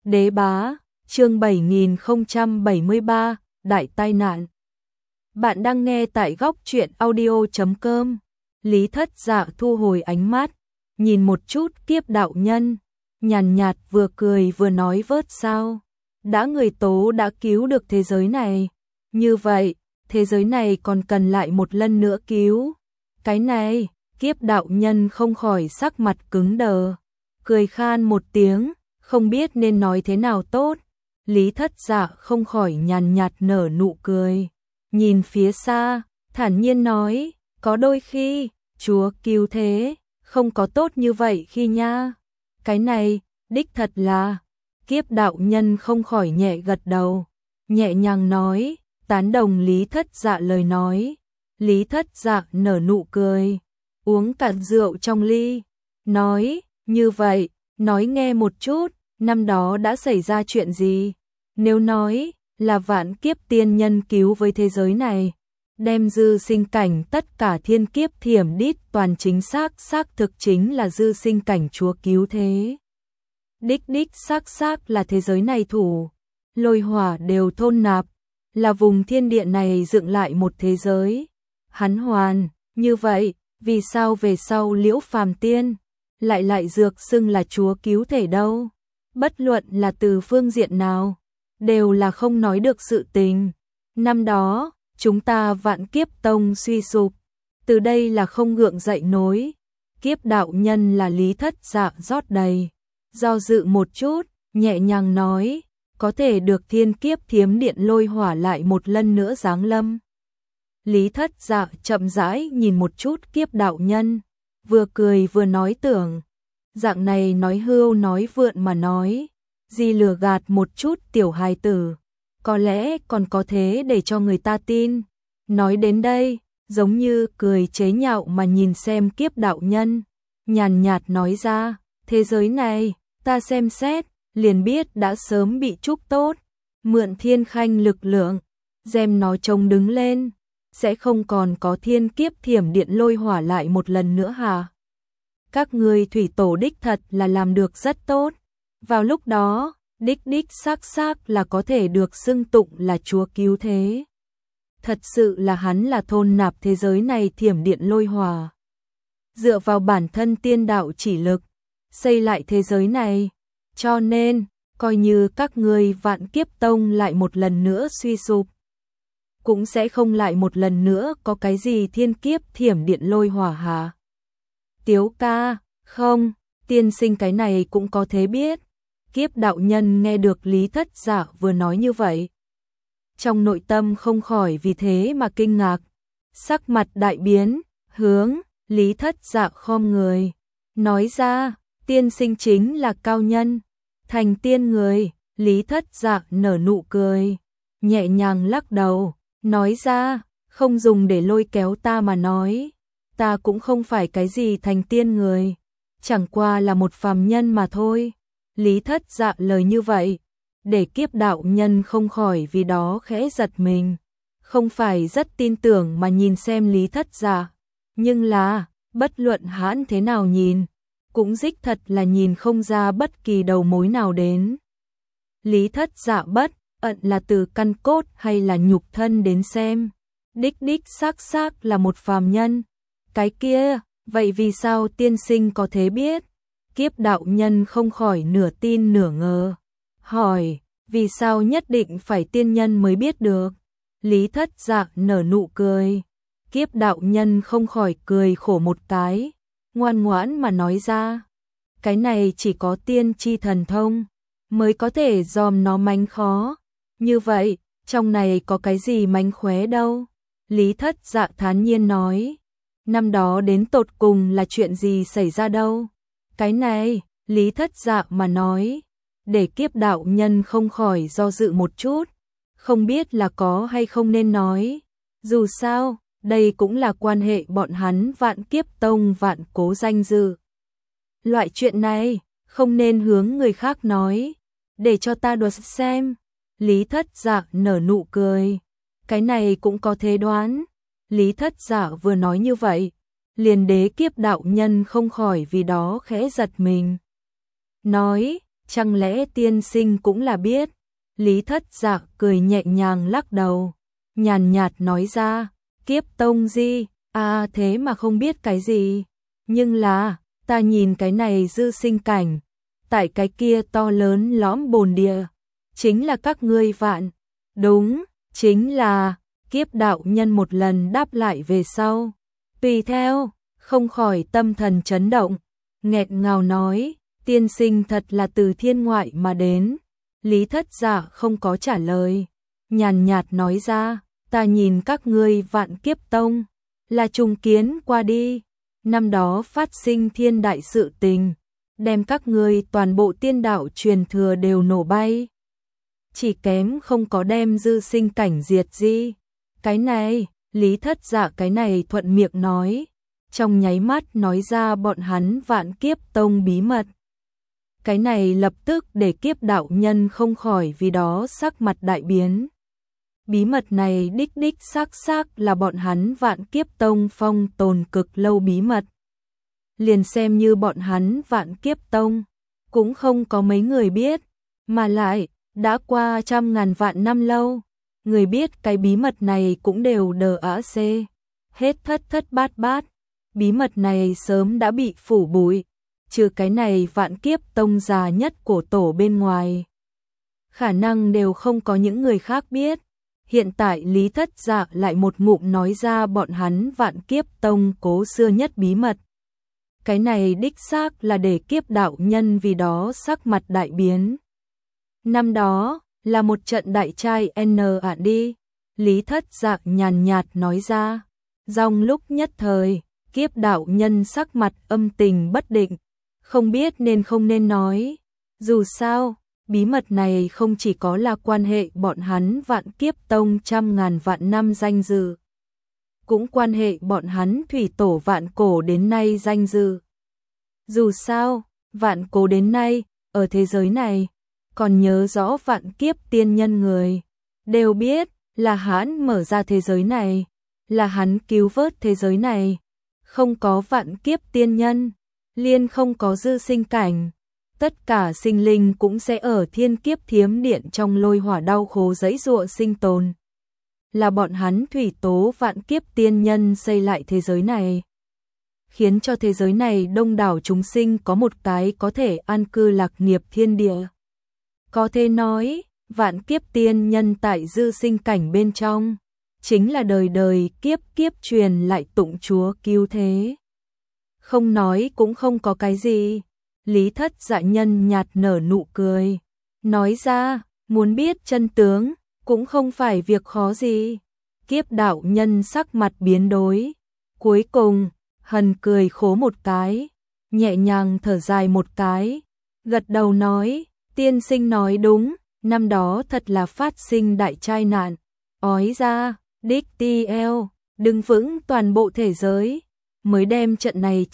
Đế bá, chương 7073, đại tai nạn. Bạn đang nghe tại góc truyện audio.com. Lý Thất Dạ thu hồi ánh mắt, nhìn một chút Kiếp đạo nhân, nhàn nhạt vừa cười vừa nói vớt sao. Đã người tố đã cứu được thế giới này, như vậy, thế giới này còn cần lại một lần nữa cứu. Cái này, Kiếp đạo nhân không khỏi sắc mặt cứng đờ, cười khan một tiếng, không biết nên nói thế nào tốt. Lý Thất Dạ không khỏi nhàn nhạt nở nụ cười, nhìn phía xa, thản nhiên nói, có đôi khi, Chúa cứu thế, không có tốt như vậy khi nha. Cái này, đích thật là, Kiếp đạo nhân không khỏi nhẹ gật đầu, nhẹ nhàng nói, tán đồng Lý Thất Dạ lời nói. Lý Thất Dạ nở nụ cười, uống cạn rượu trong ly, nói, như vậy, nói nghe một chút, năm đó đã xảy ra chuyện gì? Nếu nói là vạn kiếp tiên nhân cứu với thế giới này, đem dư sinh cảnh tất cả thiên kiếp thiểm đít toàn chính xác thực chính là dư sinh cảnh Chúa cứu thế. Đích xác là thế giới này thủ, lôi hỏa đều thôn nạp, là vùng thiên địa này dựng lại một thế giới. Hắn hoàn, như vậy, vì sao về sau Liễu Phàm Tiên lại dược xưng là Chúa cứu thể đâu? Bất luận là từ phương diện nào, đều là không nói được sự tình. Năm đó, chúng ta Vạn Kiếp Tông suy sụp, từ đây là không gượng dậy nối. Kiếp đạo nhân là Lý Thất Dạ rót đầy, do dự một chút, nhẹ nhàng nói, có thể được thiên kiếp thiếm điện lôi hỏa lại một lần nữa giáng lâm. Lý Thất Dạ chậm rãi nhìn một chút Kiếp đạo nhân, vừa cười vừa nói tưởng, dạng này nói hưu nói vượn mà nói, gì lừa gạt một chút tiểu hài tử, có lẽ còn có thế để cho người ta tin. Nói đến đây, giống như cười chế nhạo mà nhìn xem Kiếp đạo nhân, nhàn nhạt nói ra, thế giới này, ta xem xét, liền biết đã sớm bị trúc tốt, mượn thiên khanh lực lượng, đem nó trông đứng lên, sẽ không còn có thiên kiếp thiểm điện lôi hỏa lại một lần nữa hả? Các ngươi thủy tổ đích thật là làm được rất tốt, vào lúc đó, đích xác là có thể được xưng tụng là Chúa cứu thế. Thật sự là hắn là thôn nạp thế giới này thiểm điện lôi hỏa, dựa vào bản thân tiên đạo chỉ lực, xây lại thế giới này, cho nên, coi như các ngươi Vạn Kiếp Tông lại một lần nữa suy sụp, cũng sẽ không lại một lần nữa có cái gì thiên kiếp thiểm điện lôi hỏa hả? Tiếu ca, không, tiên sinh cái này cũng có thế biết. Kiếp đạo nhân nghe được Lý Thất Dạ vừa nói như vậy, trong nội tâm không khỏi vì thế mà kinh ngạc, sắc mặt đại biến, hướng Lý Thất Dạ khom người, nói ra, tiên sinh chính là cao nhân, thành tiên người. Lý Thất Dạ nở nụ cười, nhẹ nhàng lắc đầu, nói ra, không dùng để lôi kéo ta mà nói, ta cũng không phải cái gì thành tiên người, chẳng qua là một phàm nhân mà thôi. Lý Thất Dạ lời như vậy, để Kiếp đạo nhân không khỏi vì đó khẽ giật mình, không phải rất tin tưởng mà nhìn xem Lý Thất Dạ, nhưng là, bất luận hắn thế nào nhìn, cũng đích thật là nhìn không ra bất kỳ đầu mối nào đến. Lý Thất Dạ bất ẩn là từ căn cốt hay là nhục thân đến xem, đích xác là một phàm nhân. Cái kia, vậy vì sao tiên sinh có thế biết? Kiếp đạo nhân không khỏi nửa tin nửa ngờ, hỏi, vì sao nhất định phải tiên nhân mới biết được? Lý Thất Dạ nở nụ cười, Kiếp đạo nhân không khỏi cười khổ một cái, ngoan ngoãn mà nói ra, cái này chỉ có tiên tri thần thông mới có thể dòm nó mánh khó, như vậy, trong này có cái gì mánh khóe đâu? Lý Thất Dạ thản nhiên nói, năm đó đến tột cùng là chuyện gì xảy ra đâu? Cái này, Lý Thất Dạ mà nói, để Kiếp đạo nhân không khỏi do dự một chút, không biết là có hay không nên nói. Dù sao, đây cũng là quan hệ bọn hắn Vạn Kiếp Tông vạn cố danh dự. Loại chuyện này, không nên hướng người khác nói, để cho ta đoán xem. Lý Thất Dạ nở nụ cười, cái này cũng có thể đoán. Lý Thất Dạ vừa nói như vậy, liền để Kiếp đạo nhân không khỏi vì đó khẽ giật mình. Nói, chẳng lẽ tiên sinh cũng là biết? Lý Thất Dạ cười nhẹ nhàng lắc đầu, nhàn nhạt nói ra, Kiếp Tông gì, thế mà không biết cái gì, nhưng là, ta nhìn cái này dư sinh cảnh, tại cái kia to lớn lõm bồn địa, chính là các ngươi Vạn. Đúng, chính là, Kiếp đạo nhân một lần đáp lại về sau. Tùy theo, không khỏi tâm thần chấn động, nghẹt ngào nói, tiên sinh thật là từ thiên ngoại mà đến. Lý Thất Dạ không có trả lời, nhàn nhạt nói ra, ta nhìn các ngươi Vạn Kiếp Tông, là trùng kiến qua đi, năm đó phát sinh thiên đại sự tình, đem các ngươi toàn bộ tiên đạo truyền thừa đều nổ bay. Chỉ kém không có đem dư sinh cảnh diệt gì. Cái này, Lý Thất Dạ cái này thuận miệng nói, trong nháy mắt nói ra bọn hắn Vạn Kiếp Tông bí mật. Cái này lập tức để Kiếp đạo nhân không khỏi vì đó sắc mặt đại biến. Bí mật này đích xác là bọn hắn Vạn Kiếp Tông phong tồn cực lâu bí mật. Liền xem như bọn hắn Vạn Kiếp Tông, cũng không có mấy người biết, mà lại, đã qua trăm ngàn vạn năm lâu, người biết cái bí mật này cũng đều hết thất bát, bí mật này sớm đã bị phủ bụi, trừ cái này Vạn Kiếp Tông già nhất của tổ bên ngoài. Khả năng đều không có những người khác biết. Hiện tại Lý Thất Dạ lại một ngụm nói ra bọn hắn Vạn Kiếp Tông cố xưa nhất bí mật. Cái này đích xác là để Kiếp đạo nhân vì đó sắc mặt đại biến. Năm đó, là một trận đại trai đi. Lý Thất Dạ nhàn nhạt nói ra. Trong lúc nhất thời, Kiếp đạo nhân sắc mặt âm tình bất định, không biết nên không nên nói. Dù sao, bí mật này không chỉ có là quan hệ bọn hắn Vạn Kiếp Tông trăm ngàn vạn năm danh dự, cũng quan hệ bọn hắn thủy tổ vạn cổ đến nay danh dự. Dù sao, vạn cổ đến nay, ở thế giới này, còn nhớ rõ Vạn Kiếp tiên nhân người, đều biết là hắn mở ra thế giới này, là hắn cứu vớt thế giới này. Không có Vạn Kiếp tiên nhân, liền không có dư sinh cảnh. Tất cả sinh linh cũng sẽ ở thiên kiếp thiếm điện trong lôi hỏa đau khổ giãy giụa sinh tồn. Là bọn hắn thủy tố Vạn Kiếp tiên nhân xây lại thế giới này, khiến cho thế giới này đông đảo chúng sinh có một cái có thể an cư lạc nghiệp thiên địa. Có thể nói, Vạn Kiếp tiên nhân tại dư sinh cảnh bên trong, chính là đời đời kiếp kiếp truyền lại tụng Chúa cứu thế. Không nói cũng không có cái gì. Lý Thất Dạ nhân nhạt nở nụ cười, nói ra, muốn biết chân tướng, cũng không phải việc khó gì. Kiếp đạo nhân sắc mặt biến đổi, cuối cùng, hần cười khố một cái, nhẹ nhàng thở dài một cái, gật đầu nói, tiên sinh nói đúng, năm đó thật là phát sinh đại tai nạn, ói ra, đích đứng vững toàn bộ thế giới, mới đem trận này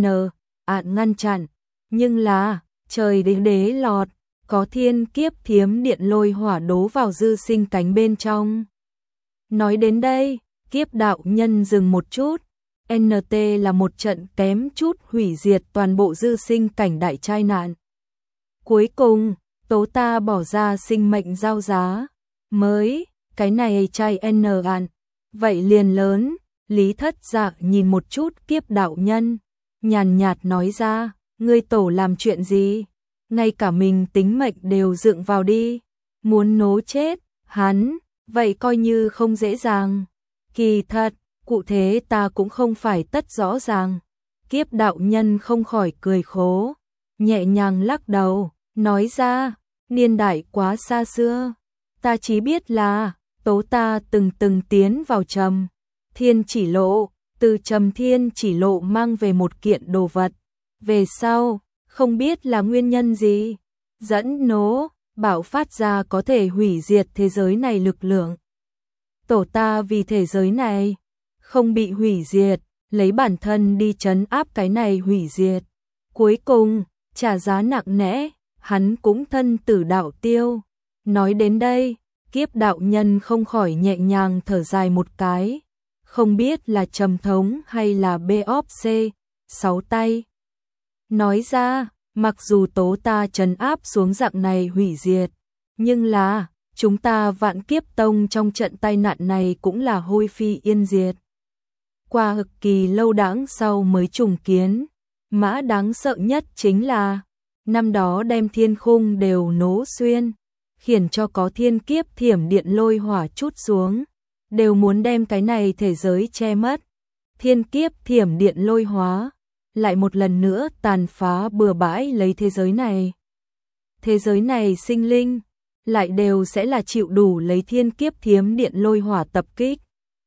ngăn chặn. Nhưng là, trời đế lọt, có thiên kiếp thiếm điện lôi hỏa đố vào dư sinh cánh bên trong. Nói đến đây, Kiếp đạo nhân dừng một chút, NT là một trận kém chút hủy diệt toàn bộ dư sinh cảnh đại tai nạn. Cuối cùng, tố ta bỏ ra sinh mệnh giao giá, mới, cái này án, vậy liền lớn. Lý Thất Dạ nhìn một chút Kiếp đạo nhân, nhàn nhạt nói ra, ngươi tổ làm chuyện gì? Ngay cả mình tính mệnh đều dựng vào đi, muốn nố chết hắn, vậy coi như không dễ dàng. Kỳ thật, cụ thể ta cũng không phải tất rõ ràng. Kiếp đạo nhân không khỏi cười khố, nhẹ nhàng lắc đầu, nói ra, niên đại quá xa xưa, ta chỉ biết là tố ta từng tiến vào Trầm Thiên Chỉ Lộ, từ Trầm Thiên Chỉ Lộ mang về một kiện đồ vật, về sau, không biết là nguyên nhân gì, dẫn nổ, bạo phát ra có thể hủy diệt thế giới này lực lượng. Tổ ta vì thế giới này không bị hủy diệt, lấy bản thân đi trấn áp cái này hủy diệt. Cuối cùng, trả giá nặng nẽ, hắn cũng thân tử đạo tiêu. Nói đến đây, Kiếp đạo nhân không khỏi nhẹ nhàng thở dài một cái, không biết là trầm thống hay là BOC, 6 tay. Nói ra, mặc dù tố ta trấn áp xuống dạng này hủy diệt, nhưng là, chúng ta Vạn Kiếp Tông trong trận tai nạn này cũng là hôi phi yên diệt. Qua cực kỳ lâu đãng sau mới trùng kiến, mã đáng sợ nhất chính là, năm đó đem thiên khung đều nổ xuyên, khiến cho có thiên kiếp thiểm điện lôi hỏa chút xuống, đều muốn đem cái này thế giới che mất. Thiên kiếp thiểm điện lôi hóa, lại một lần nữa tàn phá bừa bãi lấy thế giới này. Thế giới này sinh linh, lại đều sẽ là chịu đủ lấy thiên kiếp thiểm điện lôi hỏa tập kích.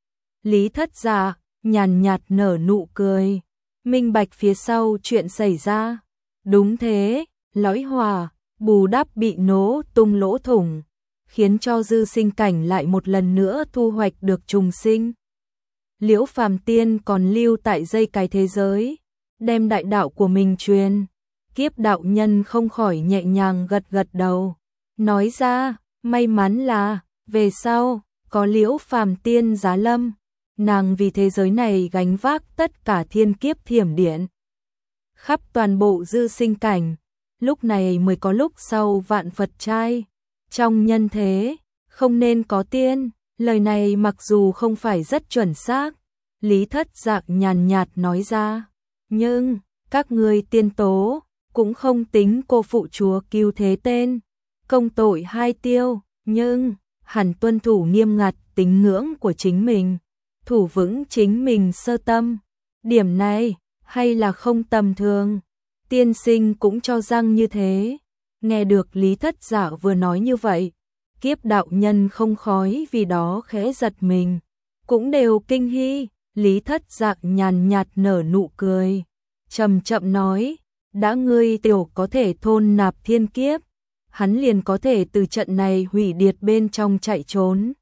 Lý Thất Dạ nhàn nhạt nở nụ cười, minh bạch phía sau chuyện xảy ra. Đúng thế, lõi hỏa, bù đắp bị nổ tung lỗ thủng, khiến cho dư sinh cảnh lại một lần nữa thu hoạch được trùng sinh. Liễu Phàm Tiên còn lưu tại dây cái thế giới, đem đại đạo của mình truyền. Kiếp đạo nhân không khỏi nhẹ nhàng gật gật đầu, nói ra, may mắn là, về sau, có Liễu Phàm Tiên giá lâm, nàng vì thế giới này gánh vác tất cả thiên kiếp thiểm điện. Khắp toàn bộ dư sinh cảnh, lúc này mới có lúc sau vạn Phật trai. Trong nhân thế, không nên có tiên, lời này mặc dù không phải rất chuẩn xác, Lý Thất Dạ nhàn nhạt nói ra, nhưng, các ngươi tiên tố, cũng không tính cô phụ chúa cứu thế tên, công tội hai tiêu, nhưng, hẳn tuân thủ nghiêm ngặt tín ngưỡng của chính mình, thủ vững chính mình sơ tâm, điểm này, hay là không tầm thường, tiên sinh cũng cho rằng như thế. Nghe được Lý Thất Dạ vừa nói như vậy, kiếp đạo nhân không khói vì đó khẽ giật mình, cũng đều kinh hy. Lý Thất Dạ nhàn nhạt nở nụ cười, chậm chậm nói, đã ngươi tiểu có thể thôn nạp thiên kiếp, hắn liền có thể từ trận này hủy diệt bên trong chạy trốn.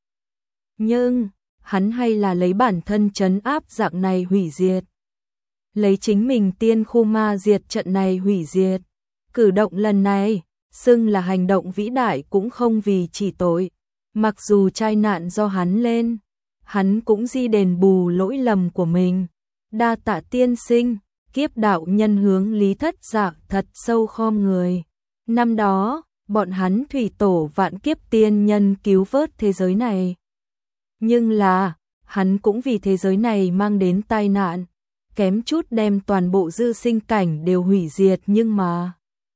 Nhưng, hắn hay là lấy bản thân trấn áp dạng này hủy diệt. Lấy chính mình tiên khu ma diệt trận này hủy diệt. Cử động lần này, xưng là hành động vĩ đại cũng không vì chỉ tội. Mặc dù tai nạn do hắn lên, hắn cũng di đền bù lỗi lầm của mình. Đa tạ tiên sinh, kiếp đạo nhân hướng Lý Thất Dạ thật sâu khom người. Năm đó, bọn hắn thủy tổ vạn kiếp tiên nhân cứu vớt thế giới này. Nhưng là, hắn cũng vì thế giới này mang đến tai nạn, kém chút đem toàn bộ dư sinh cảnh đều hủy diệt, nhưng mà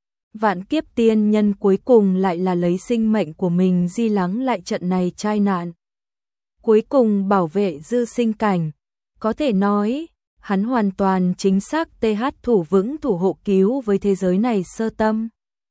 vạn kiếp tiên nhân cuối cùng lại là lấy sinh mệnh của mình di lắng lại trận này tai nạn. Cuối cùng bảo vệ dư sinh cảnh, có thể nói, hắn hoàn toàn chính xác thủ vững thủ hộ cứu với thế giới này sơ tâm.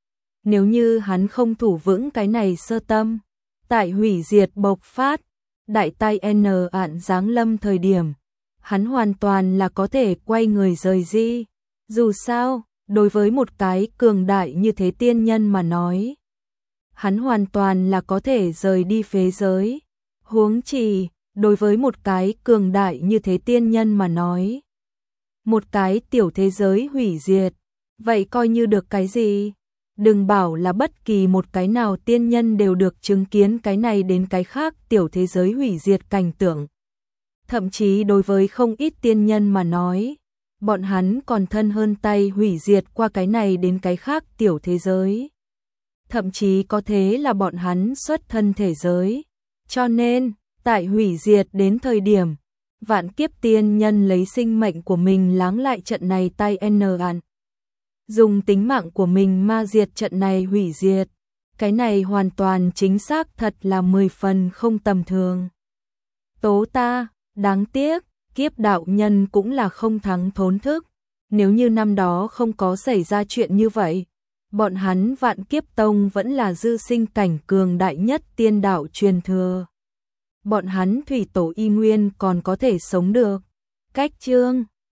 Nếu như hắn không thủ vững cái này sơ tâm, tại hủy diệt bộc phát, đại tai ạn giáng lâm thời điểm, hắn hoàn toàn là có thể quay người rời đi. Dù sao, đối với một cái cường đại như thế tiên nhân mà nói, hắn hoàn toàn là có thể rời đi phế giới. Huống chi, đối với một cái cường đại như thế tiên nhân mà nói, một cái tiểu thế giới hủy diệt, vậy coi như được cái gì? Đừng bảo là bất kỳ một cái nào tiên nhân đều được chứng kiến cái này đến cái khác tiểu thế giới hủy diệt cảnh tượng. Thậm chí đối với không ít tiên nhân mà nói, bọn hắn còn thân hơn tay hủy diệt qua cái này đến cái khác tiểu thế giới. Thậm chí có thế là bọn hắn xuất thân thể giới. Cho nên, tại hủy diệt đến thời điểm, vạn kiếp tiên nhân lấy sinh mệnh của mình lắng lại trận này tai ạn. Dùng tính mạng của mình ma diệt trận này hủy diệt. Cái này hoàn toàn chính xác thật là 10 phần không tầm thường. Tố ta, đáng tiếc, kiếp đạo nhân cũng là không thắng thốn thức. Nếu như năm đó không có xảy ra chuyện như vậy, bọn hắn vạn kiếp tông vẫn là dư sinh cảnh cường đại nhất tiên đạo truyền thừa. Bọn hắn thủy tổ y nguyên còn có thể sống được. Cách chương